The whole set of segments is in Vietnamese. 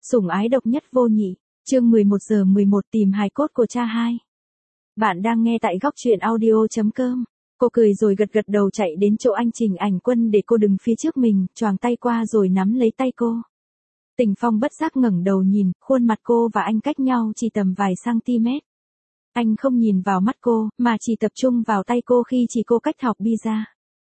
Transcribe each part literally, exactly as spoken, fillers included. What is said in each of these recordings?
Sủng ái độc nhất vô nhị, chương mười một giờ mười một tìm hài cốt của cha hai. Bạn đang nghe tại góc truyện audio.com. Cô cười rồi gật gật đầu chạy đến chỗ anh Trình Ảnh Quân để cô đứng phía trước mình, choàng tay qua rồi nắm lấy tay cô. Tình Phong bất giác ngẩng đầu nhìn, khuôn mặt cô và anh cách nhau chỉ tầm vài cm. Anh không nhìn vào mắt cô, mà chỉ tập trung vào tay cô khi chỉ cô cách học pizza.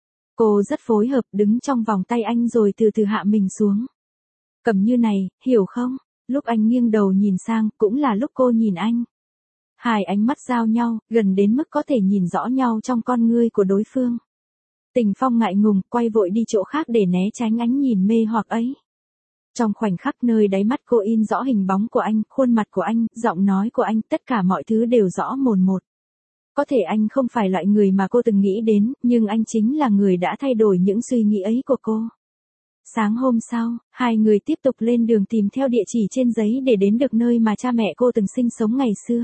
Cô rất phối hợp đứng trong vòng tay anh rồi từ từ hạ mình xuống. Cầm như này, hiểu không? Lúc anh nghiêng đầu nhìn sang, cũng là lúc cô nhìn anh. Hai ánh mắt giao nhau, gần đến mức có thể nhìn rõ nhau trong con ngươi của đối phương. Tình Phong ngại ngùng, quay vội đi chỗ khác để né tránh ánh nhìn mê hoặc ấy. Trong khoảnh khắc nơi đáy mắt cô in rõ hình bóng của anh, khuôn mặt của anh, giọng nói của anh, tất cả mọi thứ đều rõ mồn một. Có thể anh không phải loại người mà cô từng nghĩ đến, nhưng anh chính là người đã thay đổi những suy nghĩ ấy của cô. Sáng hôm sau, hai người tiếp tục lên đường tìm theo địa chỉ trên giấy để đến được nơi mà cha mẹ cô từng sinh sống ngày xưa.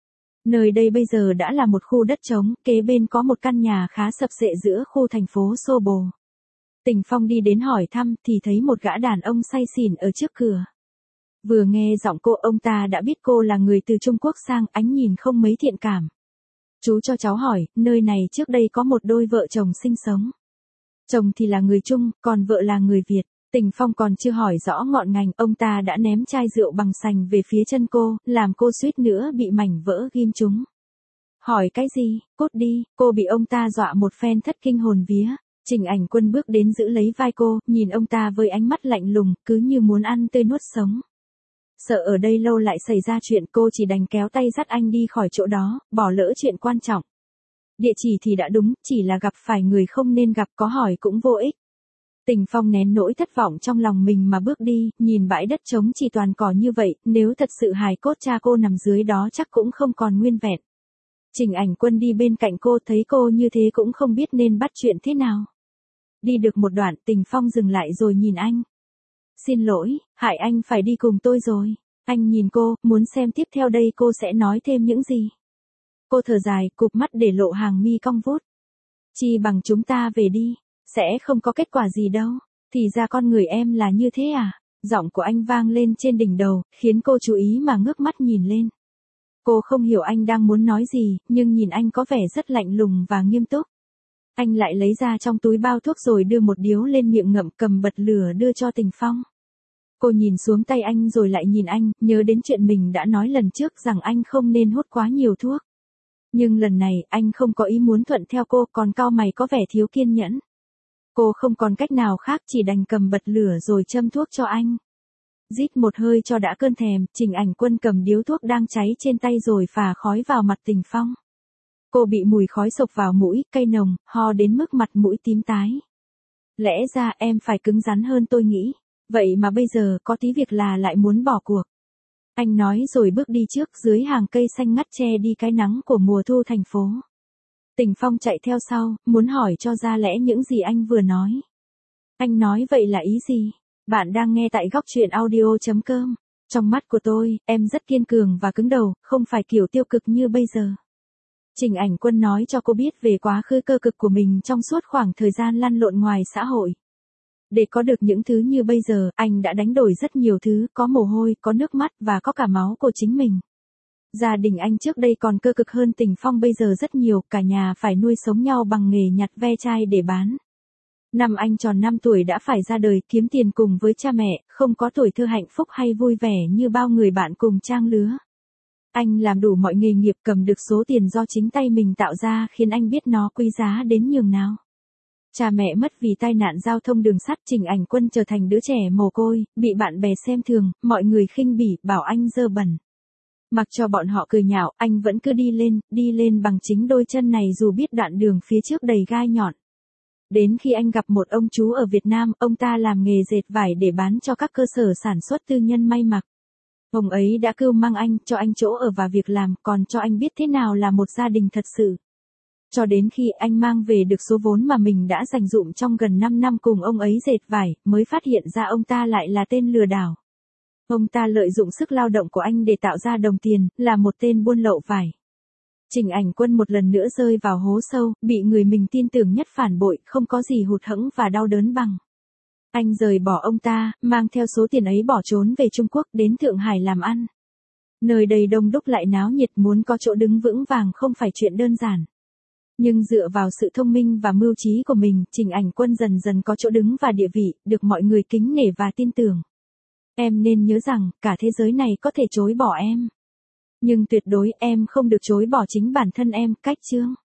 Nơi đây bây giờ đã là một khu đất trống, kế bên có một căn nhà khá sập xệ giữa khu thành phố xô bồ. Tình Phong đi đến hỏi thăm thì thấy một gã đàn ông say xỉn ở trước cửa. Vừa nghe giọng cô, ông ta đã biết cô là người từ Trung Quốc sang, ánh nhìn không mấy thiện cảm. Chú cho cháu hỏi, nơi này trước đây có một đôi vợ chồng sinh sống. Chồng thì là người Trung, còn vợ là người Việt. Tình Phong còn chưa hỏi rõ ngọn ngành, ông ta đã ném chai rượu bằng sành về phía chân cô, làm cô suýt nữa bị mảnh vỡ ghim trúng. Hỏi cái gì, cút đi, cô bị ông ta dọa một phen thất kinh hồn vía. Trình Ảnh Quân bước đến giữ lấy vai cô, nhìn ông ta với ánh mắt lạnh lùng, cứ như muốn ăn tươi nuốt sống. Sợ ở đây lâu lại xảy ra chuyện, cô chỉ đành kéo tay dắt anh đi khỏi chỗ đó, bỏ lỡ chuyện quan trọng. Địa chỉ thì đã đúng, chỉ là gặp phải người không nên gặp, có hỏi cũng vô ích. Tình Phong nén nỗi thất vọng trong lòng mình mà bước đi, nhìn bãi đất trống chỉ toàn cỏ như vậy, nếu thật sự hài cốt cha cô nằm dưới đó chắc cũng không còn nguyên vẹn. Trình Ảnh Quân đi bên cạnh cô, thấy cô như thế cũng không biết nên bắt chuyện thế nào. Đi được một đoạn, Tình Phong dừng lại rồi nhìn anh. Xin lỗi, hại anh phải đi cùng tôi rồi. Anh nhìn cô, muốn xem tiếp theo đây cô sẽ nói thêm những gì. Cô thở dài, cụp mắt để lộ hàng mi cong vút. Chi bằng chúng ta về đi, sẽ không có kết quả gì đâu. Thì ra con người em là như thế à? Giọng của anh vang lên trên đỉnh đầu, khiến cô chú ý mà ngước mắt nhìn lên. Cô không hiểu anh đang muốn nói gì, nhưng nhìn anh có vẻ rất lạnh lùng và nghiêm túc. Anh lại lấy ra trong túi bao thuốc rồi đưa một điếu lên miệng ngậm, cầm bật lửa đưa cho Tình Phong. Cô nhìn xuống tay anh rồi lại nhìn anh, nhớ đến chuyện mình đã nói lần trước rằng anh không nên hút quá nhiều thuốc. Nhưng lần này, anh không có ý muốn thuận theo cô, còn cau mày có vẻ thiếu kiên nhẫn. Cô không còn cách nào khác, chỉ đành cầm bật lửa rồi châm thuốc cho anh. Rít một hơi cho đã cơn thèm, Trình Ảnh Quân cầm điếu thuốc đang cháy trên tay rồi phả khói vào mặt Tình Phong. Cô bị mùi khói xộc vào mũi, cay nồng, ho đến mức mặt mũi tím tái. Lẽ ra em phải cứng rắn hơn tôi nghĩ, vậy mà bây giờ có tí việc là lại muốn bỏ cuộc. Anh nói rồi bước đi trước dưới hàng cây xanh ngắt che đi cái nắng của mùa thu thành phố. Tình Phong chạy theo sau, muốn hỏi cho ra lẽ những gì anh vừa nói. Anh nói vậy là ý gì? Bạn đang nghe tại góc truyện audio.com. Trong mắt của tôi, em rất kiên cường và cứng đầu, không phải kiểu tiêu cực như bây giờ. Trình Ảnh Quân nói cho cô biết về quá khứ cơ cực của mình trong suốt khoảng thời gian lăn lộn ngoài xã hội. Để có được những thứ như bây giờ, anh đã đánh đổi rất nhiều thứ, có mồ hôi, có nước mắt và có cả máu của chính mình. Gia đình anh trước đây còn cơ cực hơn Tình Phong bây giờ rất nhiều, cả nhà phải nuôi sống nhau bằng nghề nhặt ve chai để bán. Năm anh tròn năm tuổi đã phải ra đời kiếm tiền cùng với cha mẹ, không có tuổi thơ hạnh phúc hay vui vẻ như bao người bạn cùng trang lứa. Anh làm đủ mọi nghề nghiệp, cầm được số tiền do chính tay mình tạo ra khiến anh biết nó quý giá đến nhường nào. Cha mẹ mất vì tai nạn giao thông đường sắt, Trình Ảnh Quân trở thành đứa trẻ mồ côi, bị bạn bè xem thường, mọi người khinh bỉ, bảo anh dơ bẩn. Mặc cho bọn họ cười nhạo, anh vẫn cứ đi lên, đi lên bằng chính đôi chân này dù biết đoạn đường phía trước đầy gai nhọn. Đến khi anh gặp một ông chú ở Việt Nam, ông ta làm nghề dệt vải để bán cho các cơ sở sản xuất tư nhân may mặc. Ông ấy đã cưu mang anh, cho anh chỗ ở và việc làm, còn cho anh biết thế nào là một gia đình thật sự. Cho đến khi anh mang về được số vốn mà mình đã dành dụm trong gần năm năm cùng ông ấy dệt vải, mới phát hiện ra ông ta lại là tên lừa đảo. Ông ta lợi dụng sức lao động của anh để tạo ra đồng tiền, là một tên buôn lậu vải. Trình Ảnh Quân một lần nữa rơi vào hố sâu, bị người mình tin tưởng nhất phản bội, không có gì hụt hẫng và đau đớn bằng. Anh rời bỏ ông ta, mang theo số tiền ấy bỏ trốn về Trung Quốc đến Thượng Hải làm ăn. Nơi đây đông đúc lại náo nhiệt, muốn có chỗ đứng vững vàng không phải chuyện đơn giản. Nhưng dựa vào sự thông minh và mưu trí của mình, Trình Ảnh Quân dần dần có chỗ đứng và địa vị, được mọi người kính nể và tin tưởng. Em nên nhớ rằng, cả thế giới này có thể chối bỏ em. Nhưng tuyệt đối em không được chối bỏ chính bản thân em. Cách chương